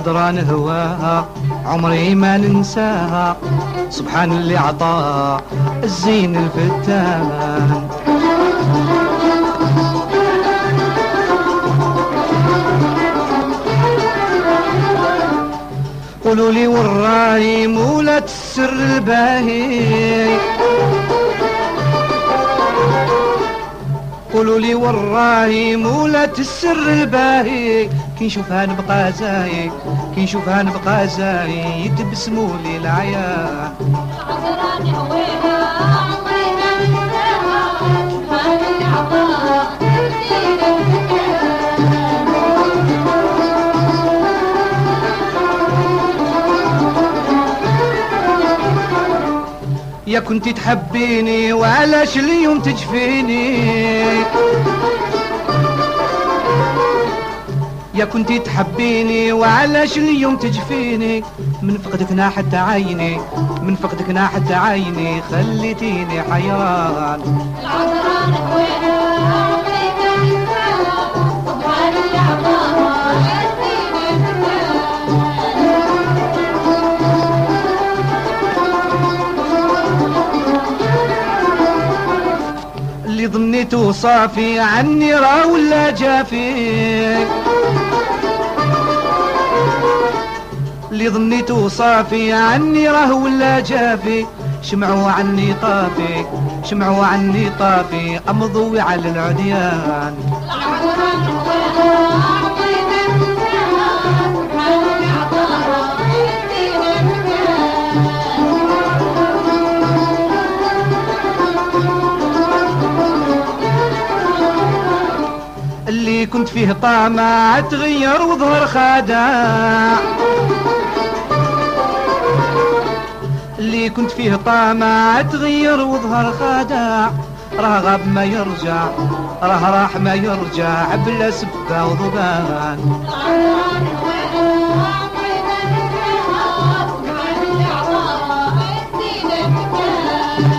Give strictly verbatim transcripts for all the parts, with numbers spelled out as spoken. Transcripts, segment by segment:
العذراء نهواها عمري ما ننساها، سبحان اللي عطاها الزين الفتان. قولوا لي وراي مولة السر الباهي، قولوا لي وراي مولة السر الباهي، كي نشوفها نبقى زاهي، كي نشوفها نبقى زاهي، يتبسموا لي العيان. العذراء نهواها عمري ما ننساها، سبحان اللي عطاها الزين الفتان. يا كنتي تحبيني وعلاش اليوم تجفيني، يا كنتي تحبيني وعلاش اليوم تجفيني، من فقدك ناحت عيني، من فقدك ناحت عيني، خليتيني حيران. العذراء نهواها عمري ما ننساها، سبحان اللي عطاها الزين الفتان. اللي ظنيته صافي عني راه ولا جافي، اللي ظنيته صافي عني راه ولا جافي، شمعوا عني طافي، شمعوا عني طافي، امضوا على العديان. العذراء نهواها عمري ما ننساها، سبحان اللي عطاها الزين الفتان. اللي كنت فيه طامع تغير وظهر خادع، اللي كنت فيه طامع تغير وظهر خادع، راه غاب ما يرجع، راه راح ما يرجع، بلا سبة وضبان. العذراء نهواها عمري ما ننساها، سبحان اللي عطاها الزين الفتان.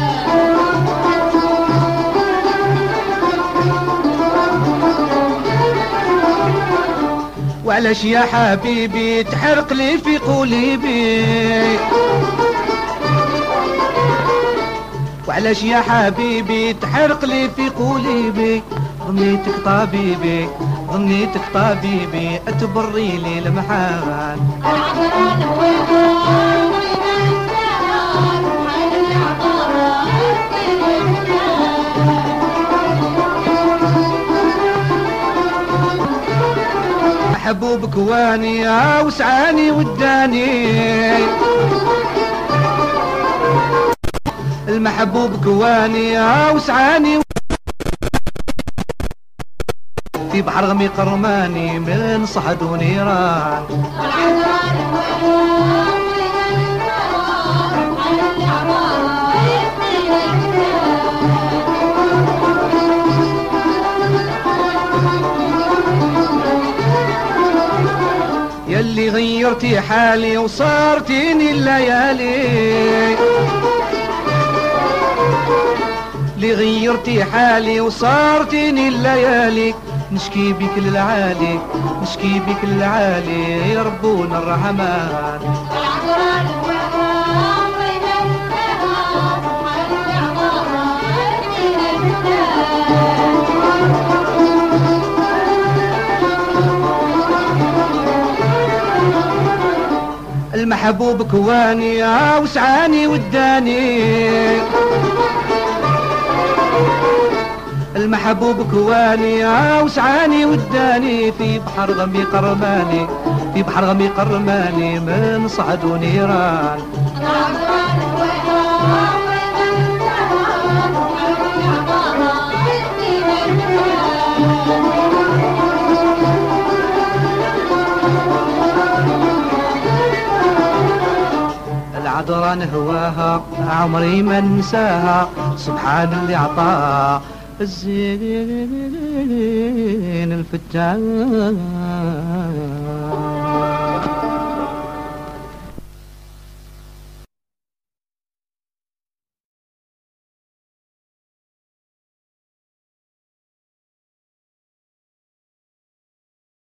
وعلاش يا حبيبي تحرق لي في قلبي، وعلاش يا حبيبي تحرق لي في قلبي، ظنيتك طبيبي، ظنيتك طبيبي، تبري لي المحال. العذراء نهواها عمري ما ننساها، سبحان اللي عطاها الزين الفتان. محبوبك واني وسعاني وداني، المحبوب كواني وسعاني، في بحر غمي قرماني من صحد ونيران. العذراء نهواها عمري ما ننساها، سبحان اللي عطاها الزين الفتان. يلي غيرتي حالي وصارتيني الليالي، اللي غيرتي حالي وصارتيني الليالي، نشكي بك للعالي، نشكي بك للعالي، يربونا الرحمن. العذراء نهواها عمري ما ننساها، سبحان اللي عطاها الزين الفتان. المحبوب كواني وسعاني وداني، المحبوب كواني وسعاني وداني، في بحر غمي قرماني، في بحر غمي قرماني من صعد ونيران. العذراء نهواها عمري ما ننساها، سبحان اللي عطاها الزين الفتان. العذراء نهواها عمري ما ننساها، سبحان اللي عطاها الزين الفتان.